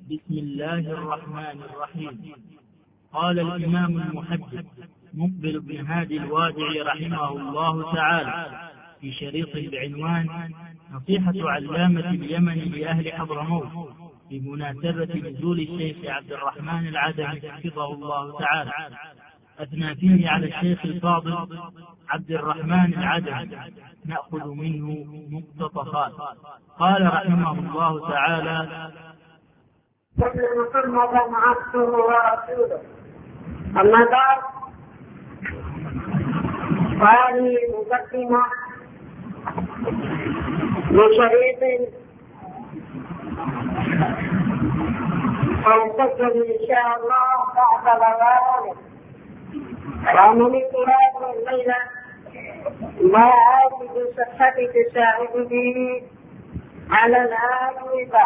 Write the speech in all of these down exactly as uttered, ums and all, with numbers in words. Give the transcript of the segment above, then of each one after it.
بسم الله الرحمن الرحيم. قال الإمام المحدث مقبل بن هادي الوادعي رحمه الله تعالى في شريطه بعنوان نصيحة علامة اليمن لأهل حضرموت بمناسبة نزول الشيخ عبد الرحمن العدوي حفظه الله تعالى، أثنى فيه على الشيخ الفاضل عبد الرحمن العدوي، نأخذ منه مقتطفات. قال رحمه الله تعالى: محمدا عبده ورسوله، أما بعد، وهذه مقدمة لشريط سيسجل إن شاء الله بعد بيانه، ومن اضطراب الليلة ما عاجز صحة تساعده على الآجوبة.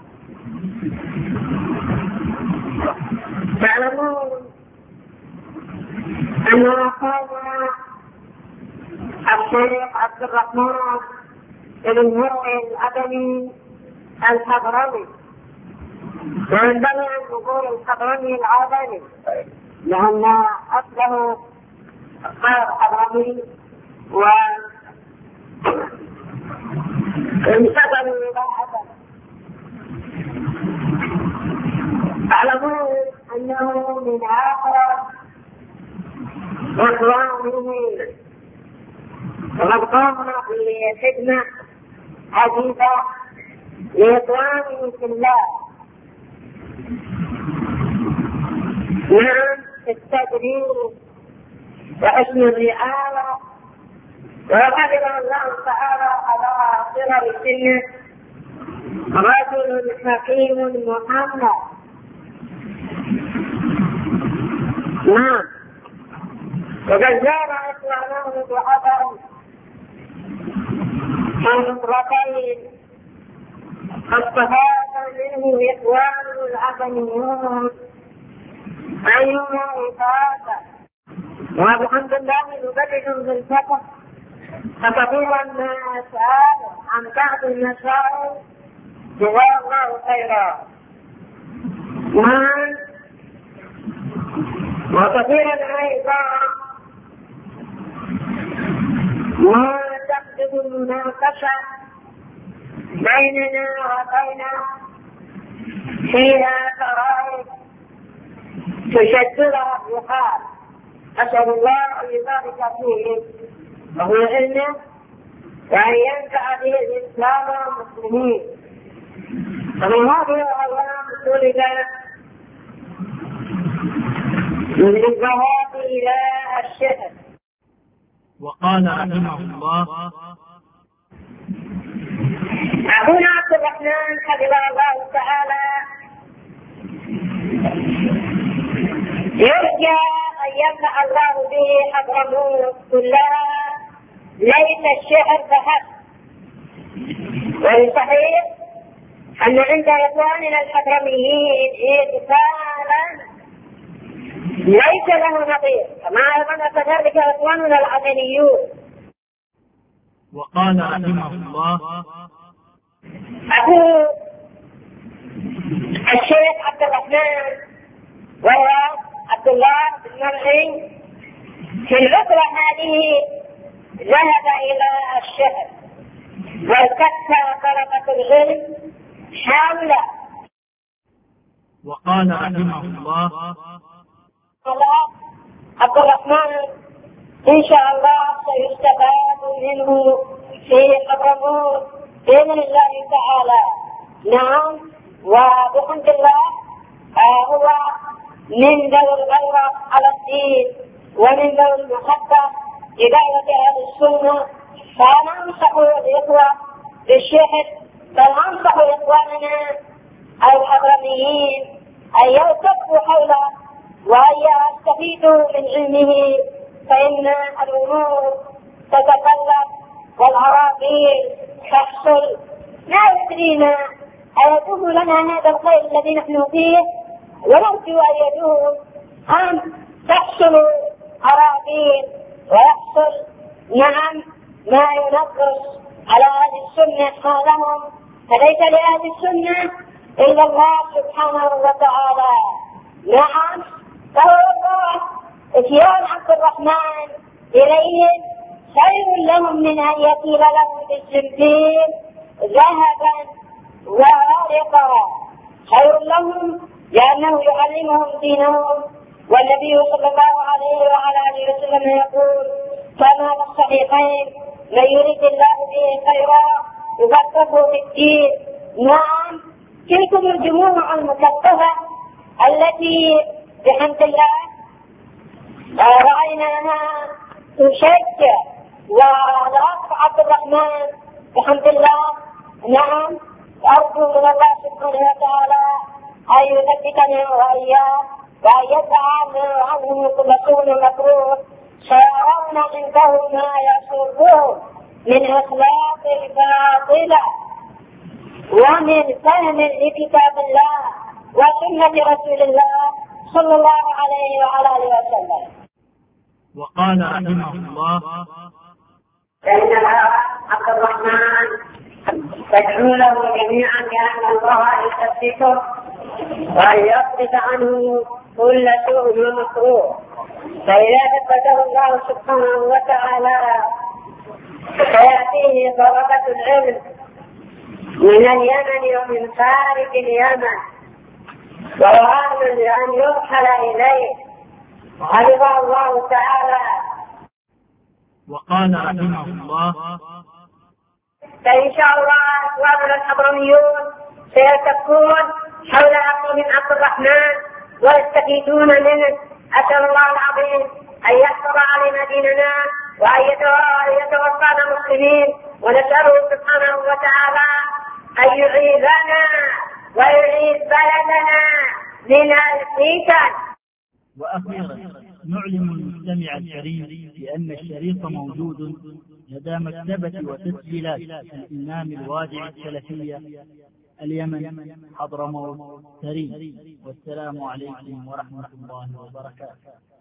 تعلمون أن أخانا الشيخ عبد الرحمن بن مرعي الأدمي الحضرمي، وينبغي أن نقول الحضرمي العدمي لأن أصله غير حضرمي وانتقلوا إلى عدن. تعلمون أنه من آخر إخوانه، وقد قامنا بخدمة عزيزة لإخوانه في الله. نعم، التدريب وحسن الرعاية، وقدر الله تعالى على صغر سنه رجل حكيم محمد. نعم، وقد زار إخوانه بعدن في نطرتين فاستفاد منه إخوانه العدنيون أيما إفادة، والحمد لله نبدل بالفتح، فكثيرا ما أسأل عن بعض المسائل جزاه الله خيرا. نعم، وكثيرا أيضا ما تقصد المناقشة بيننا وبينه فيها فرائض تشددها الرحال، أسأل الله أن يبارك فيه وهو علمه وأن ينفع به الإسلام والمسلمين. ومن هذه الأيام ولد من الذهاب إلى الشهر. وقال رحمه الله: أخونا عبد الرحمن حفظه الله تعالى يرجى أن ينفع الله به حضرموت كلها، ليس الشهر فحسب. والصحيح أن عند إخواننا الحضرميين إدخالا ليس له نظير، كما أيضا كذلك إخواننا العدنيون. وقال رحمه الله: أخو الشيخ عبد الرحمن وهو عبد الله بن مرعي في العطلة هذه ذهب إلى الشهر والتف طلبة العلم حوله. وقال رحمه الله: عبد الرحمن إن شاء الله سيستفاد منه في حضرموت بإذن الله تعالى. نعم، وبحمد الله آه هو من ذوي الغيرة على الدين ومن ذوي المحبة لدعوة أهل السنة، فأنا أنصح الإخوة بالشهر، فأنصح إخواننا الحضرميين أن يلتفوا حوله وأن يستفيدوا من علمه، فإن الأمور تتقلب والعراقيل تحصل. لا يدرينا أيدوه لنا هذا الخير الذي نحن فيه، ونرجو أن يدوم أن تحصل عراقيل ويحصل نعم ما ينقص على أهل السنة حالهم، فليس لأهل السنة إلا الله سبحانه وتعالى. نعم، فهو الله إتيان عبد الرحمن إليهم خير لهم من أن يطير لهم بالسنبيل ذهبا وورقا، خير لهم لأنه يعلمهم دينهم. والنبي صلى الله عليه وعلى آله وسلم يقول كما في الصحيحين: من يريد الله به خيرا يفقهه في الدين. نعم، تلكم الجموع المكثفة التي بحمد الله رأيناها تشجع والأخ عبد الرحمن بحمد الله. نعم، أرجو من الله سبحانه وتعالى أن يثبتنا وإياه وأن يدفع عنهم كل سوء مكروه، سيرون عنده ما يسرهم من أخلاق الباطلة ومن فهم لكتاب الله وسنة رسول الله صلى الله عليه وعلى آله وسلم. وقال رحمه الله: فإن عبد الرحمن تدعونه جميعا بأن الله يثبته وأن يصرف عنه كل سوء ومكروه، فإذا ثبته الله سبحانه وتعالى فيأتيه طلبة العلم من اليمن ومن خارج اليمن وهو أهل لأن يرحل إليه، حفظه الله تعالى. وقال رحمه الله: فإن شاء الله أخواننا الحضرميون سيتكون حول أخي من عبد الرحمن ويستفيدون منه. أسأل الله العظيم أن يحفظ علينا ديننا وأن يتوفانا مسلمين، ونسأله سبحانه وتعالى أن يعيذنا ويعيذ بلدنا من الفتن. وأخيرا نعلم المستمع الكريم بأن الشريط موجود لدى مكتبة وتسجيلات الإمام الوادعي السلفية اليمن حضرموت تريم. والسلام عليكم ورحمة الله وبركاته.